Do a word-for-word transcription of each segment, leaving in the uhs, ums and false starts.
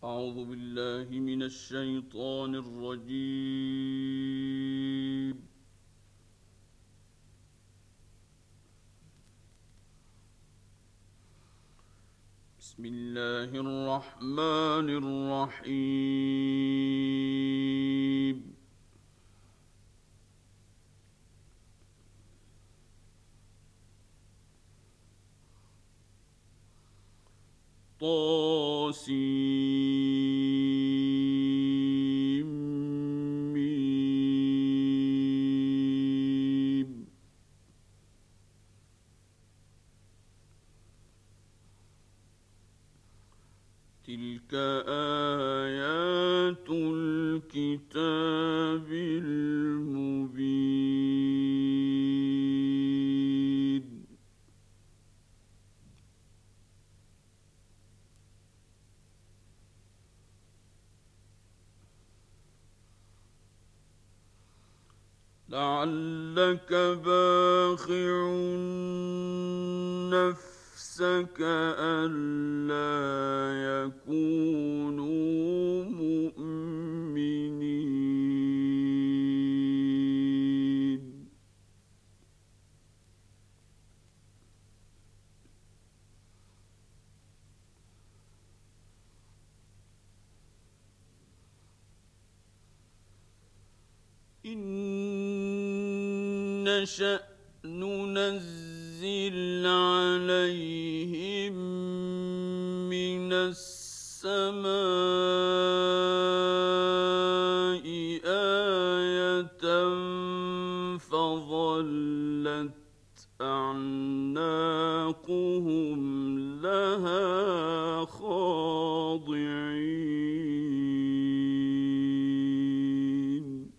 أعوذ بالله من الشيطان الرجيم. بسم الله الرحمن الرحيم. طاسيم. تلك آيات الكتاب المبين. لعلك باخع نفسك ألا يكونوا مؤمنين. إن نشأ ننزل عليهم من السماء آية فظلت أعناقهم لها خاضعين.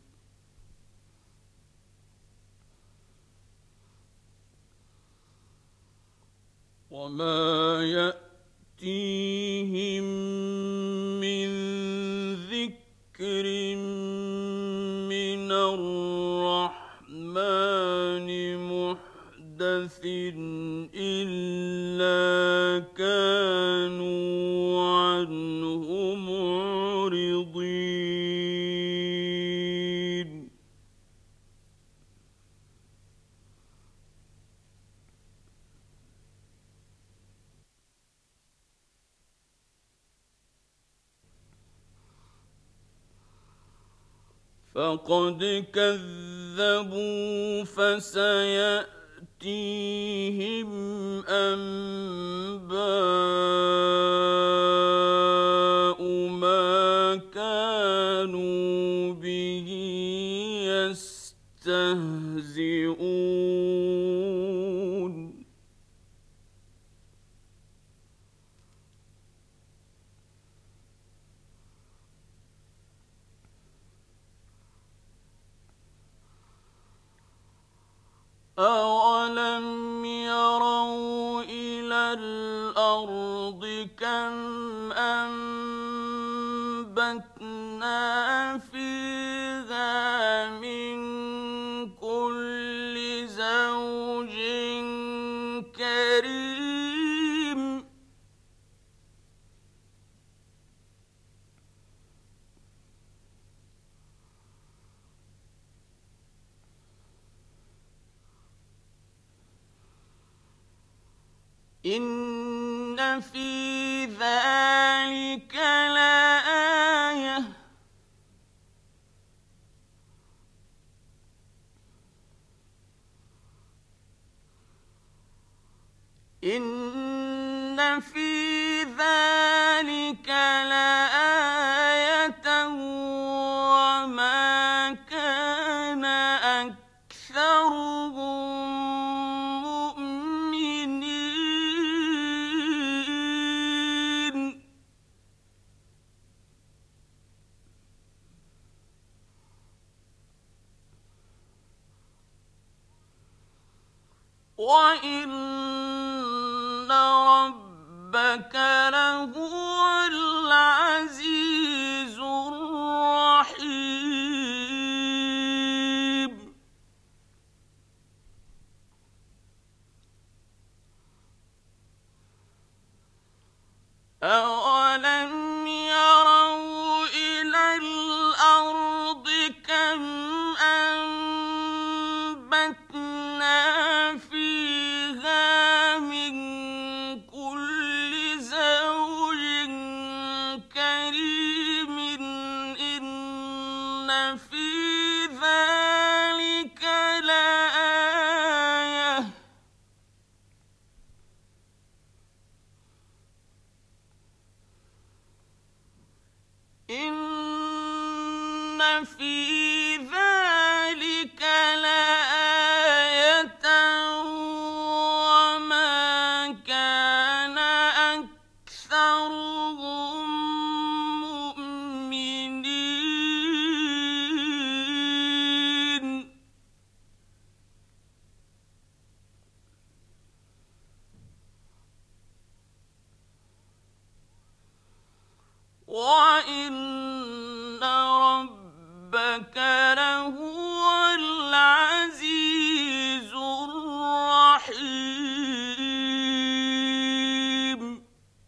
وما يأتيهم من ذكر من الرحمن محدث إلا كانوا عنه معرضين. فقد كذبوا فسيأتيهم أنباء ما كانوا به يستهزئون. أَوَلَمْ يَرَوْا إِلَى الْأَرْضِ كَمْ أَنبَتْنَا فِيهَا مِن كُلِّ زَوْجٍ كَرِيمٍ. إِنَّ فِي ذَلِكَ لَآيَةً إِنَّ فِي ذَلِكَ لَآيَةً وَمَا كَانَ أَكْثَرُهُم مُّؤْمِنِينَ. وَإِنَّ رَبَّكَ لَهُوَ الْعَزِيزُ الرَّحِيمُ. أَوَلَمْ يَرَوْا فِي ذَٰلِكَ لَآيَةً وَمَا كَانَ أَكْثَرُهُم مُّؤْمِنِينَ وَإِنَّ رَبَّكَ لَهُوَ الْعَزِيزُ الرَّحِيمُ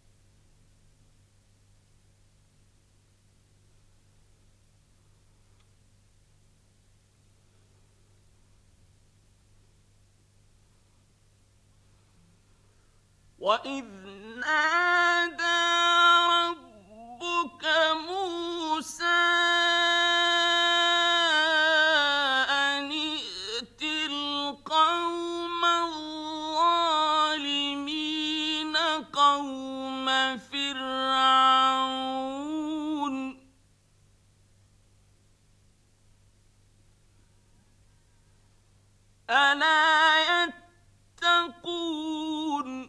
وَإِذْ نَادَىٰ رَبُّكَ مُوسَىٰ أَنِ ائْتِ الْقَوْمَ الظَّالِمِينَ قَوْمَ فِرْعَوْنَ أَلَا يَتَّقُونَ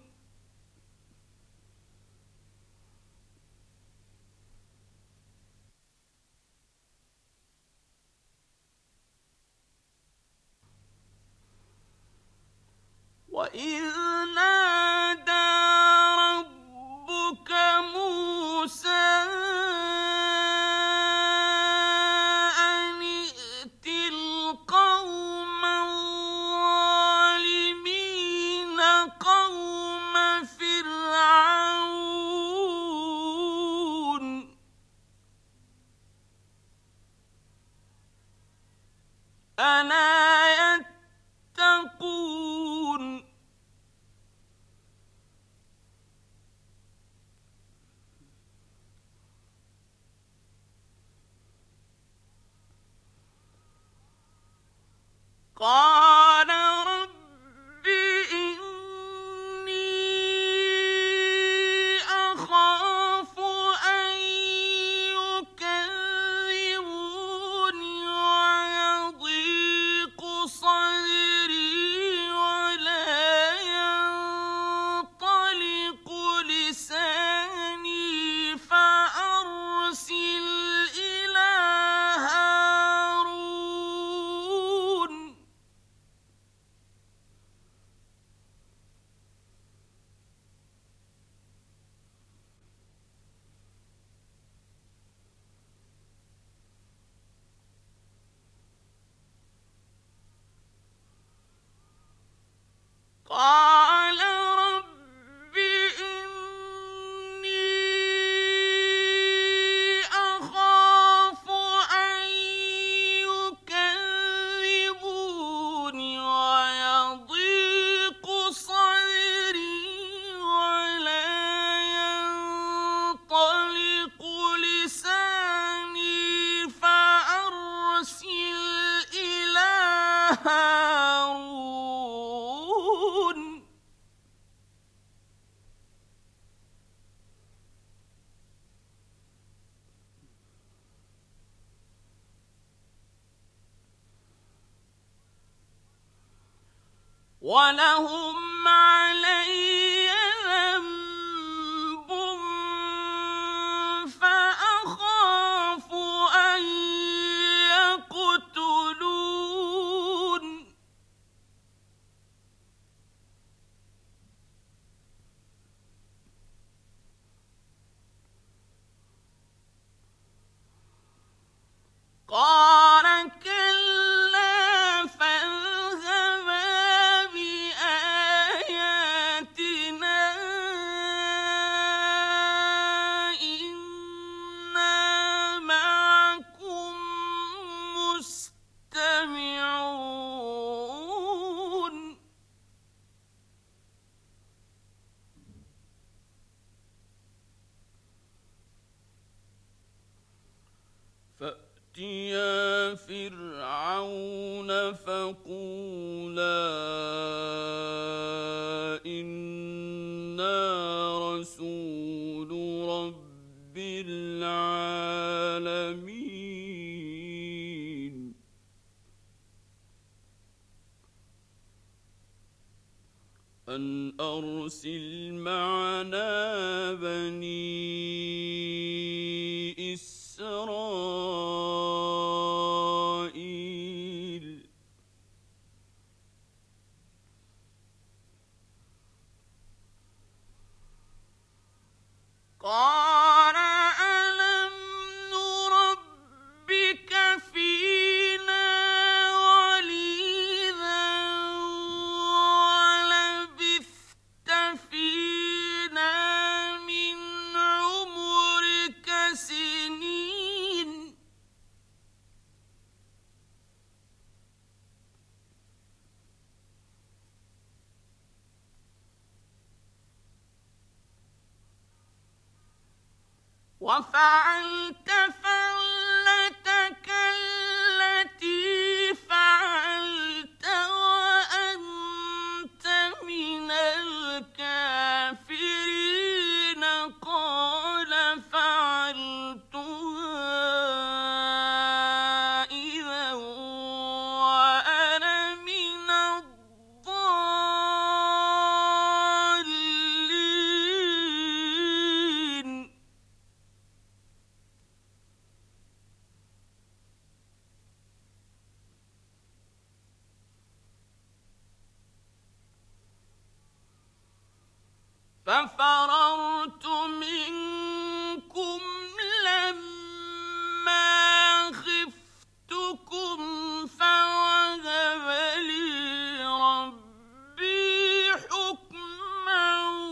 وَإِذْ نَادَىٰ رَبُّكَ مُوسَىٰ أَنِ ائْتِ الْقَوْمَ الظَّالِمِينَ قَوْمَ فِرْعَوْنَ أَلَا يَتَّقُونَ قَالَ رَبِّ إِنِّي أَخَافُ أَن يُكَذِّبُونِ وَيَضِيقُ صَدْرِي وَلَا يَنطَلِقُ لِسَانِي فَأَرْسِلْ إِلَىٰ هَارُونَ قَالَ رَبِّ إِنِّي أَخَافُ أَن يُكَذِّبُونِ وَيَضِيقُ صَدْرِي وَلَا يَنطَلِقُ لِسَانِي فَأَرْسِلْ إِلَىٰ هَارُونَ وَلَهُمْ عَلَيَّ ذَنبٌ فَأَخَافُ أَن يَقْتُلُونِ قَالَ كَلَّا فَاذْهَبَا بِآيَاتِنَا إِنَّا مَعَكُم مُّسْتَمِعُونَ فَأْتِيَا فِرْعَوْنَ فَقُولَا إِنَّا رَسُولُ رَبِّ الْعَالَمِينَ أرسل معنا بني إسرائيل. قال ألم نربك فينا وليدا ولبثت فينا من عمرك سنين. وفعلت فعلتك التي فعلت وأنت من الكافرين. قال فعلتها إذا وأنا من الضالين. ففررت منكم لما خفتكم فوهب لي ربي حكما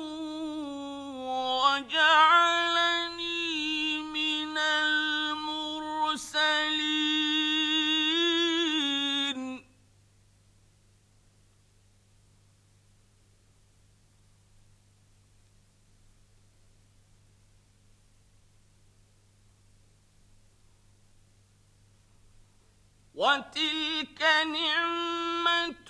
وجعلني من المرسلين. وتلك نعمة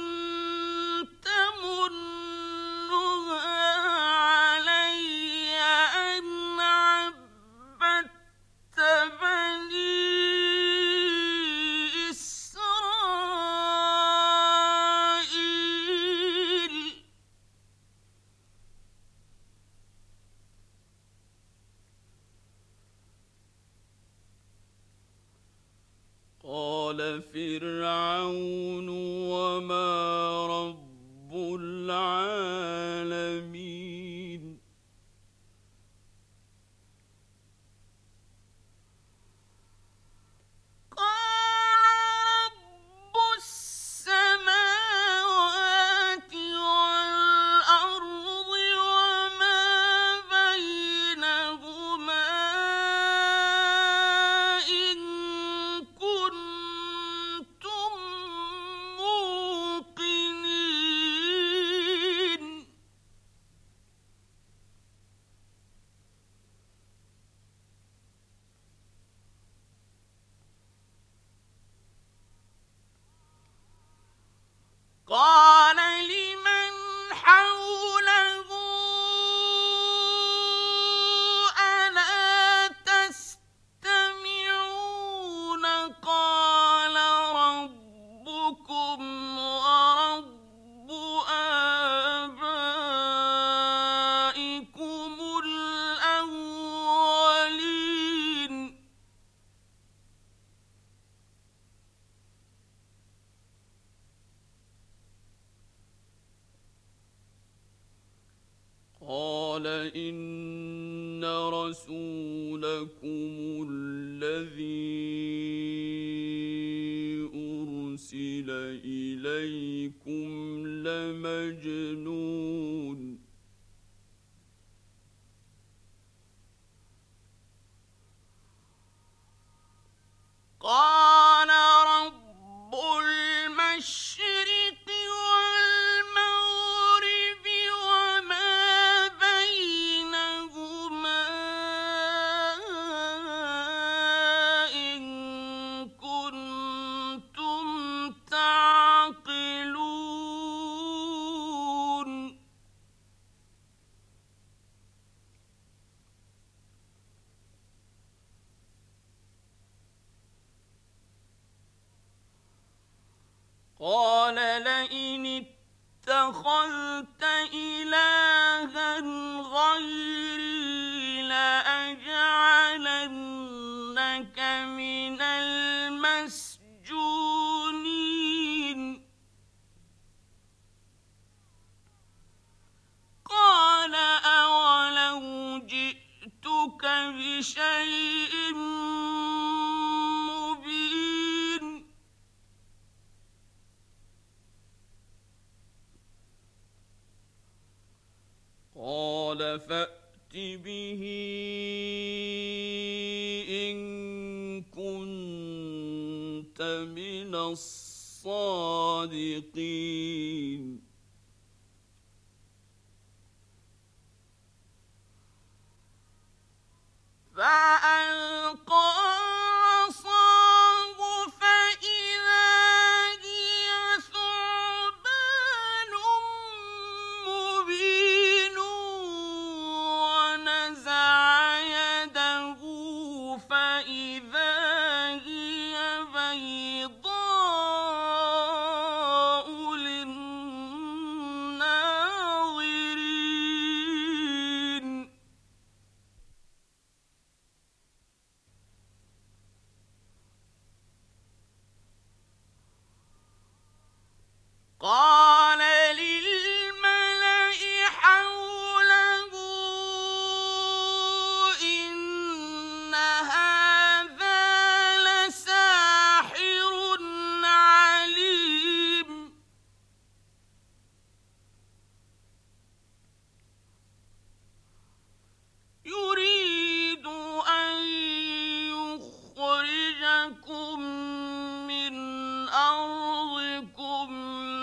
تمنها علي أن عبدت بني إسرائيل. قال فرعون وما رب العالمين. قال رب السماوات والأرض وما بينهما إن كنتم موقنين. قال لمن حوله ألا تستمعون. قال ربكم ورب آبائكم الأولين. قال إن رسولكم الذي أرسل إليكم لمجنون. قال رب المشرق والمغرب وما بينهما إن كنتم تعقلون. قال لئن اتخذت إلها غيري لأجعلنك من المسجونين قال أولو جئتك بشيء مبين قال فأت به إن كنت من الصادقين فألقى عصاه فإذا هي ثعبان مبين ونزع يده فإذا هي بيضاء للناظرين قال للملأ حوله إن هذا لساحر عليم يريد أن يخرجكم من أرضكم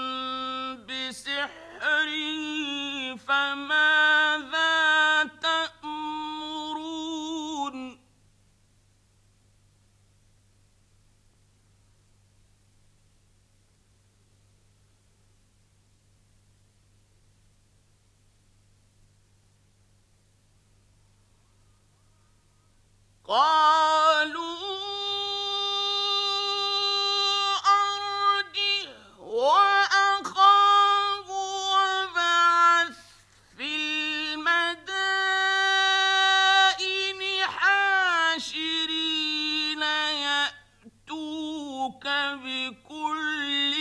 بسحره فماذا تأمرون قالوا أرجه وأخاه وابعث في المدائن حاشرين يأتوك بكل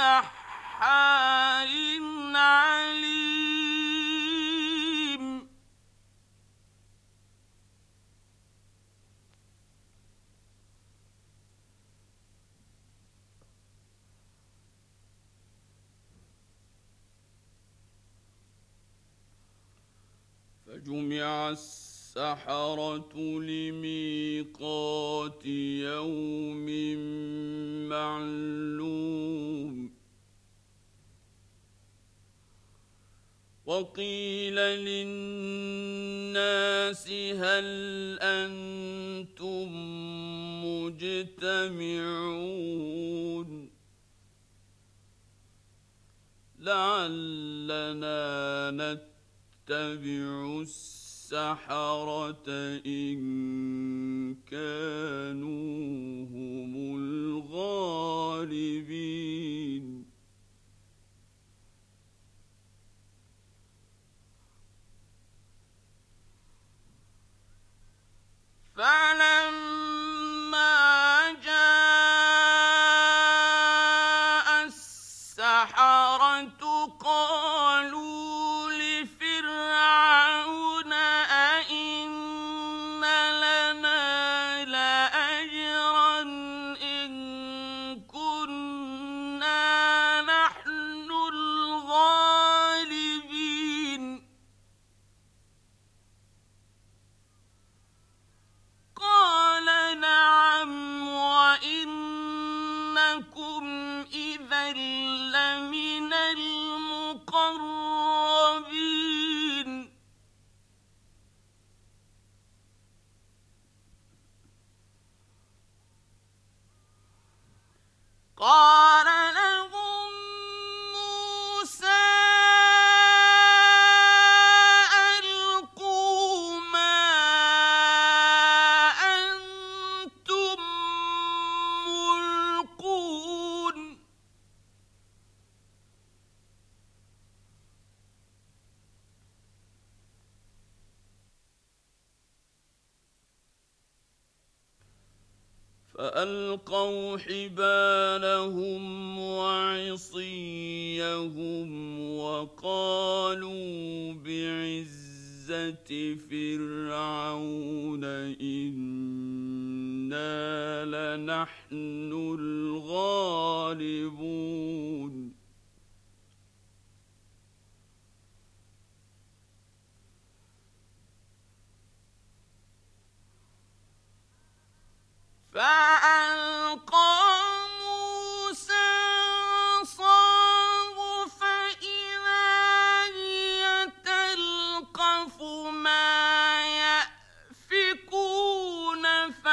سحار عليم فجمع السحرة لميقات يوم معلوم وقيل للناس هل أنتم مجتمعون لعلنا نتبع السحرة إن كانوا هم الغالبين فلما جاء السحرة قالوا لفرعون أئن لنا لأجرا إن كنا فألقوا حبالهم وعصيهم وقالوا بعزة فرعون إنا لنحن الغالبون فألقى موسى عصاه فإذا هي تلقف ما يأفكون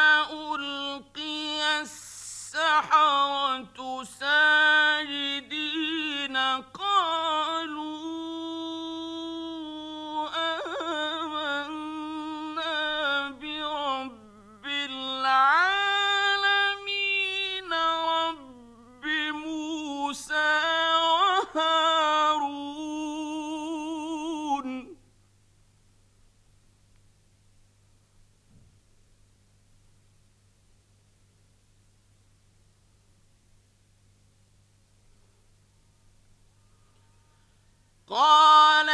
فألقي السحرة ساجدين قالوا آمنا برب العالمين رب موسى وهارون قال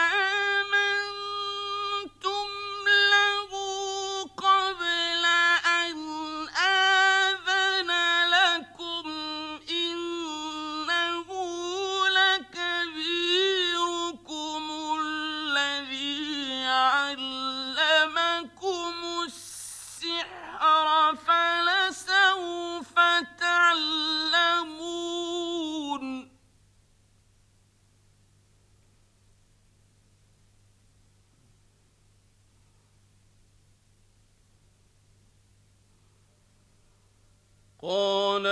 آمنتم له قبل أن آذن لكم إنه لكبيركم الذي علمكم السحر فلسوف تعلمون قال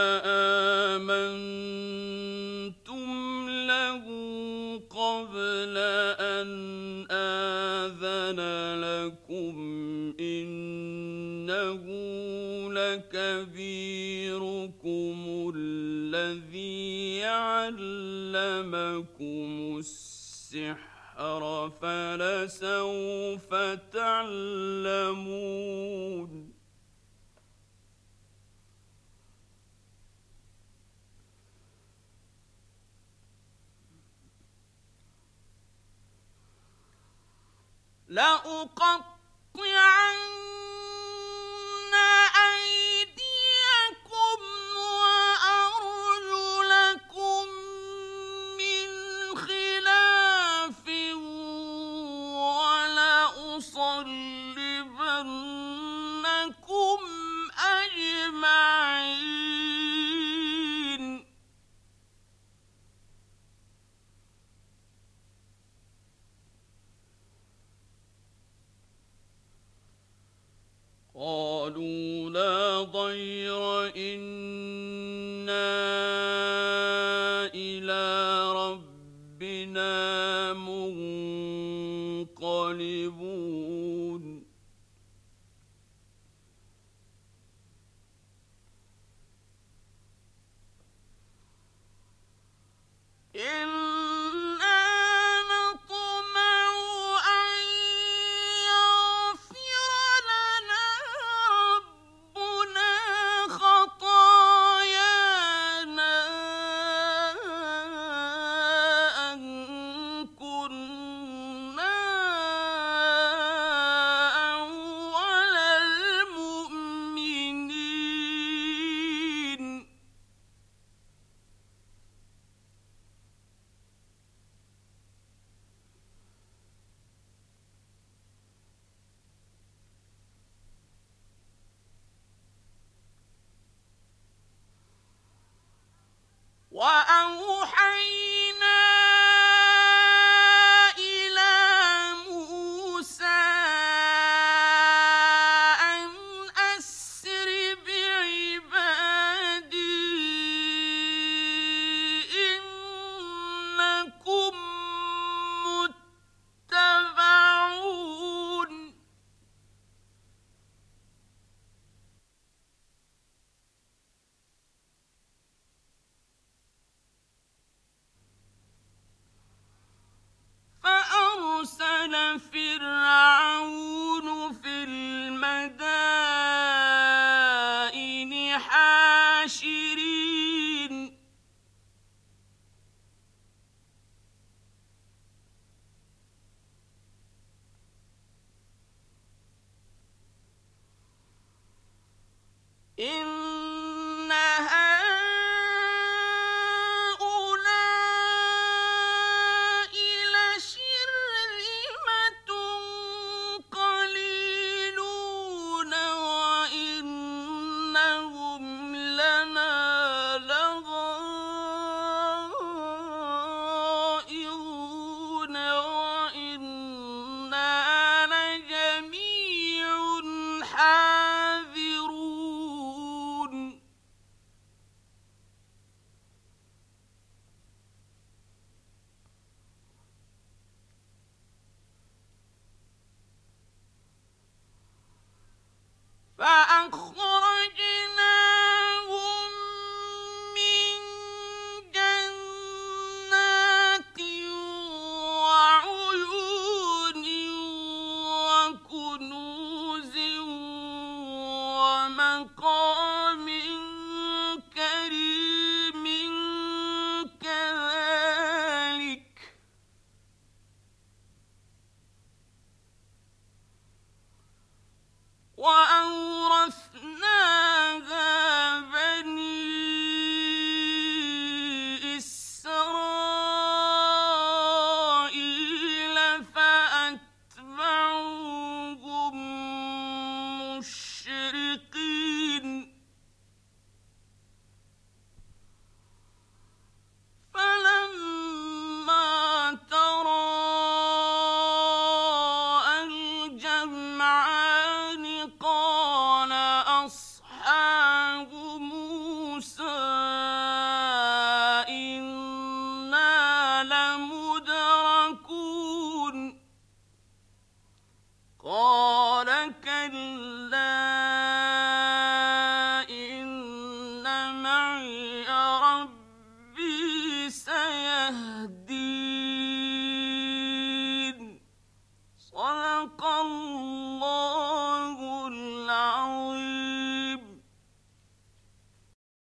آمنتم له قبل أن آذن لكم إنه لكبيركم الذي علمكم السحر فلسوف تعلمون لأقطعن أيديكم وأرجلكم من خلاف ولأصلبنكم أجمعين قالوا لا ضير إنا إلى ربنا منقلبون إنا نطمع أن يغفر لنا ربنا خطايانا